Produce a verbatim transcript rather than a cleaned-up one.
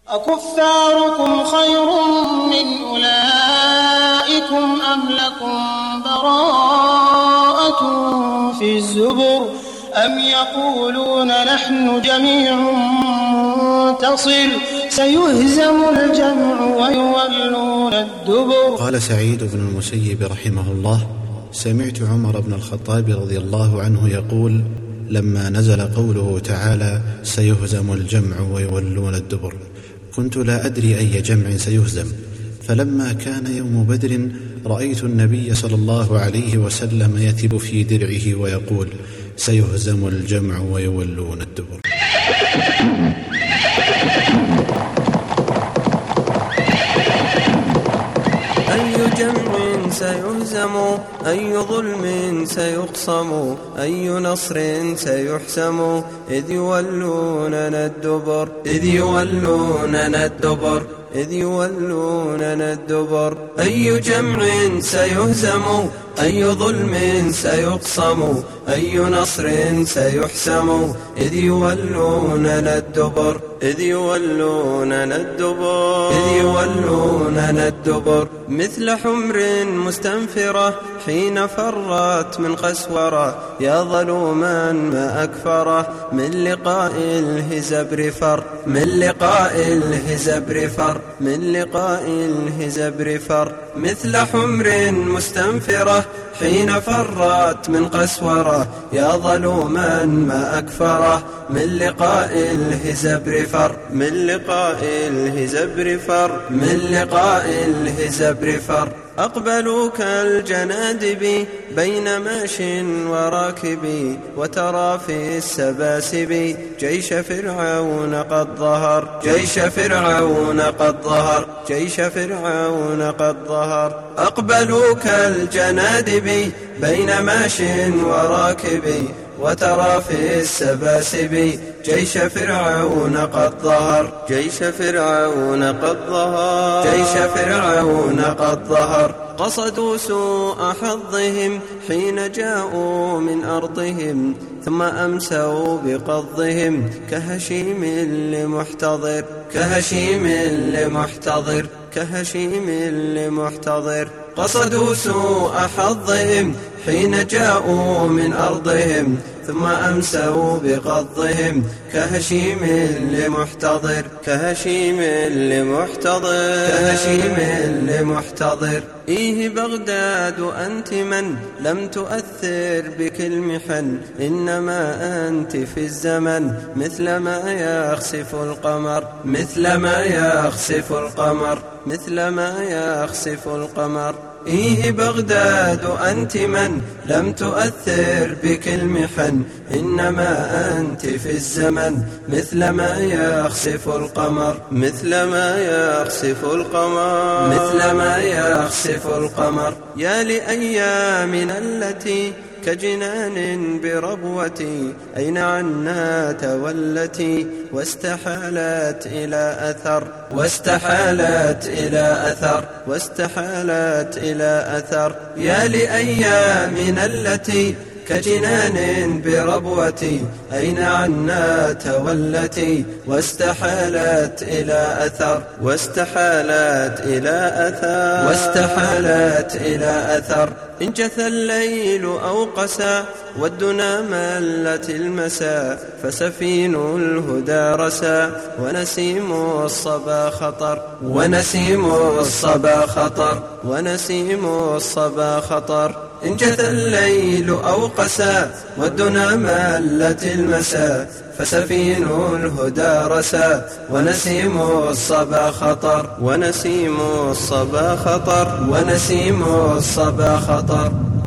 أكفاركم خير من أولئكم أم لكم براءة في الزبر أم يقولون نحن جميع منتصر سيهزم الجمع ويولون الدبر. قال سعيد بن المسيب رحمه الله: سمعت عمر بن الخطاب رضي الله عنه يقول لما نزل قوله تعالى سيهزم الجمع ويولون الدبر: كنت لا أدري أي جمع سيهزم، فلما كان يوم بدر رأيت النبي صلى الله عليه وسلم يتب في درعه ويقول سيهزم الجمع ويولون الدبر. أي جمع سيهزم، أي ظلم سيقصم، أي نصر سيحسم، إذ يولوننا الدبر، إذ يولوننا الدبر، إذ يولوننا الدبر. أي جمع سيهزم، أي ظلم سيقصم، أي نصر سيحسم، إذ يولوننا الدبر، إذ يولوننا الدبر، إذ يولوننا الدبر. مثل حمر مستنفرة حين فرت من قسورة، يا ظلوما ما أكفره، من لقاء الهزبر فر، من لقاء الهزبر فر، من لقاء الهزبر فر. مثل حمر مستنفرة حين فرت من قسورة، يا ظلوما ما أكفره، من لقاء الهزبر فر، من لقاء الهزبر فر، من لقاء الهزبر فر. أقبلوا كالجنادب بين ماش وراكب، وترى في السباسب جيش فرعون قد ظهر، جيش فرعون قد ظهر، جيش فرعون قد ظهر. أقبلوا كالجنادب بين ماش وراكب، وترى في السباسب جيش فرعون قد ظهر، جيش فرعون قد ظهر، جيش فرعون قد ظهر. قصدوا سوء حظهم حين جاءوا من أرضهم، ثم أمسوا بقضهم كهشيم لمحتضر، كهشيم لمحتضر، كهشيم لمحتضر. قصدوا سوء حظهم حين جاءوا من أرضهم، ثم أمسوا بقضهم كهشيم لمحتضر، كهشيم لمحتضر، كهشيم لمحتضر. إيه بغداد أنت من لم تؤثر بك المحن، إنما أنت في الزمن مثل ما يخسف القمر، مثل ما يخسف القمر، مثل ما يخسف القمر. إيه بغداد أنت من لم تؤثر بك المحن، إنما أنت في الزمن مثل ما يخسف القمر، مثل ما يخسف القمر، مثل ما يخسف القمر. يا لأيامنا التي كجنان بربوتي، أين عنا تولتي، واستحالت إلى أثر، واستحالت إلى أثر، واستحالت إلى أثر. يا لأيامنا التي كجنان بربوتي، أين عنا تولتي، واستحالت إلى أثر، واستحالت إلى أثر، واستحالت إلى أثر. إن جثى الليل أو قسى والدنا ملت المساء، فسفين الهدى رسى، ونسيم الصبا خطر، ونسيم الصبا خطر، ونسيم الصبا خطر. إن جثى الليل أو قسى والدنا ملت المساء، فسفين الهدى رسى، ونسيم الصبا خطر، ونسيم الصبا خطر، ونسيم الصبا خطر.